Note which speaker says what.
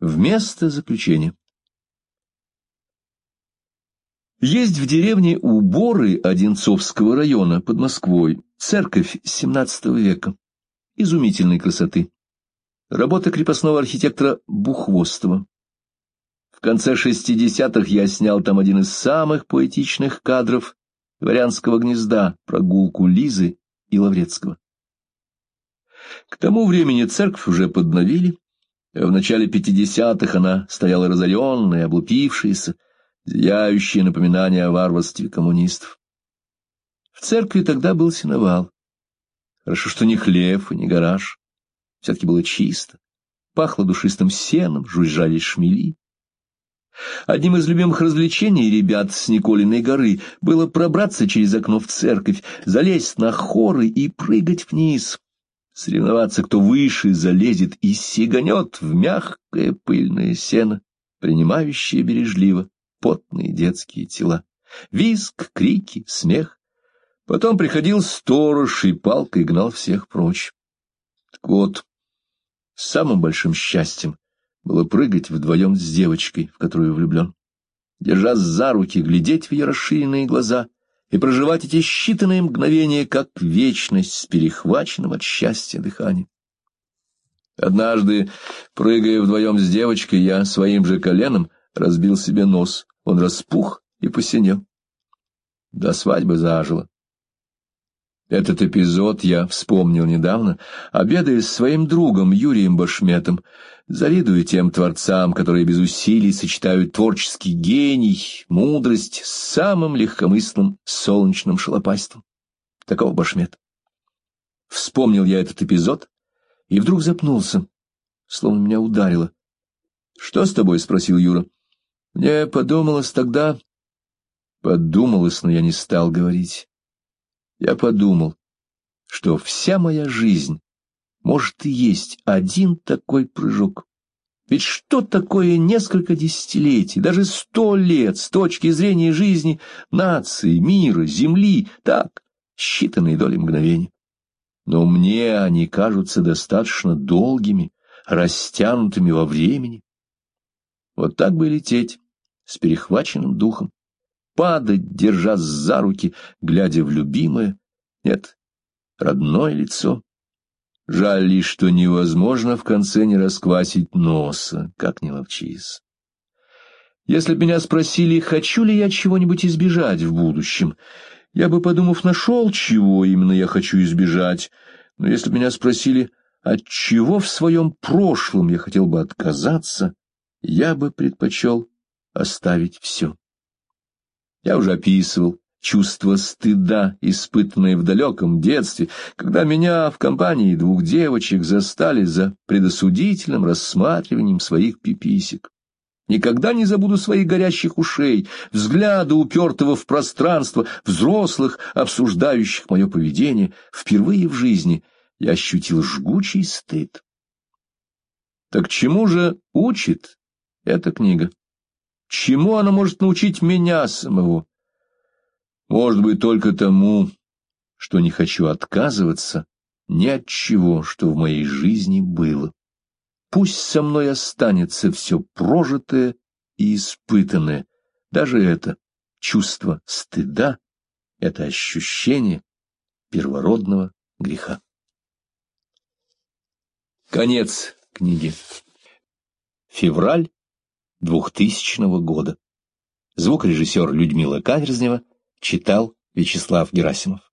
Speaker 1: Вместо заключения. Есть в деревне Уборы Одинцовского района под Москвой церковь XVII века, изумительной красоты. Работа крепостного архитектора Бухвостова. В конце 60-х я снял там один из самых поэтичных кадров «Дворянского гнезда», прогулку Лизы и Лаврецкого. К тому времени церковь уже подновили, а в начале 50-х она стояла разоренная, облупившаяся, зияющее напоминание о варварстве коммунистов. В церкви тогда был сеновал. Хорошо, что не хлев и не гараж. Все-таки было чисто. Пахло душистым сеном, жужжали шмели. Одним из любимых развлечений ребят с Николиной горы было пробраться через окно в церковь, залезть на хоры и прыгать вниз. Соревноваться, кто выше залезет и сиганет в мягкое пыльное сено, принимающее бережливо потные детские тела. Визг, крики, смех. Потом приходил сторож и палкой гнал всех прочь. Так вот, самым большим счастьем было прыгать вдвоем с девочкой, в которую влюблен, держась за руки, глядеть в ее расширенные глаза и проживать эти считанные мгновения, как вечность с перехваченным от счастья дыханием. Однажды, прыгая вдвоем с девочкой, я своим же коленом разбил себе нос. Он распух и посинел. До свадьбы зажило. Этот эпизод я вспомнил недавно, обедая с своим другом Юрием Башметом, завидуя тем творцам, которые без усилий сочетают творческий гений, мудрость с самым легкомысленным солнечным шалопайством. Таков Башмет. Вспомнил я этот эпизод и вдруг запнулся, словно меня ударило. — Что с тобой? — спросил Юра. — Мне подумалось тогда... Подумалось, но я не стал говорить. Я подумал, что вся моя жизнь может и есть один такой прыжок. Ведь что такое несколько десятилетий, даже 100 лет с точки зрения жизни нации, мира, земли, так, считанные доли мгновений. Но мне они кажутся достаточно долгими, растянутыми во времени. Вот так бы лететь с перехваченным духом, падать, держась за руки, глядя в любимое, нет, родное лицо. Жаль лишь, что невозможно в конце не расквасить носа, как ни ловчись. Если б меня спросили, хочу ли я чего-нибудь избежать в будущем, я бы, подумав, нашел, чего именно я хочу избежать. Но если бы меня спросили, от чего в своем прошлом я хотел бы отказаться, я бы предпочел оставить все. Я уже описывал чувство стыда, испытанное в далеком детстве, когда меня в компании 2 девочек застали за предосудительным рассматриванием своих пиписек. Никогда не забуду своих горящих ушей, взгляда, упертого в пространство, взрослых, обсуждающих мое поведение. Впервые в жизни я ощутил жгучий стыд. Так чему же учит эта книга? Чему она может научить меня самого? Может быть, только тому, что не хочу отказываться ни от чего, что в моей жизни было. Пусть со мной останется все прожитое и испытанное, даже это чувство стыда, это ощущение первородного греха. Конец книги. Февраль 2000 года. Звукорежиссер Людмила Каверзнева читал Вячеслав Герасимов.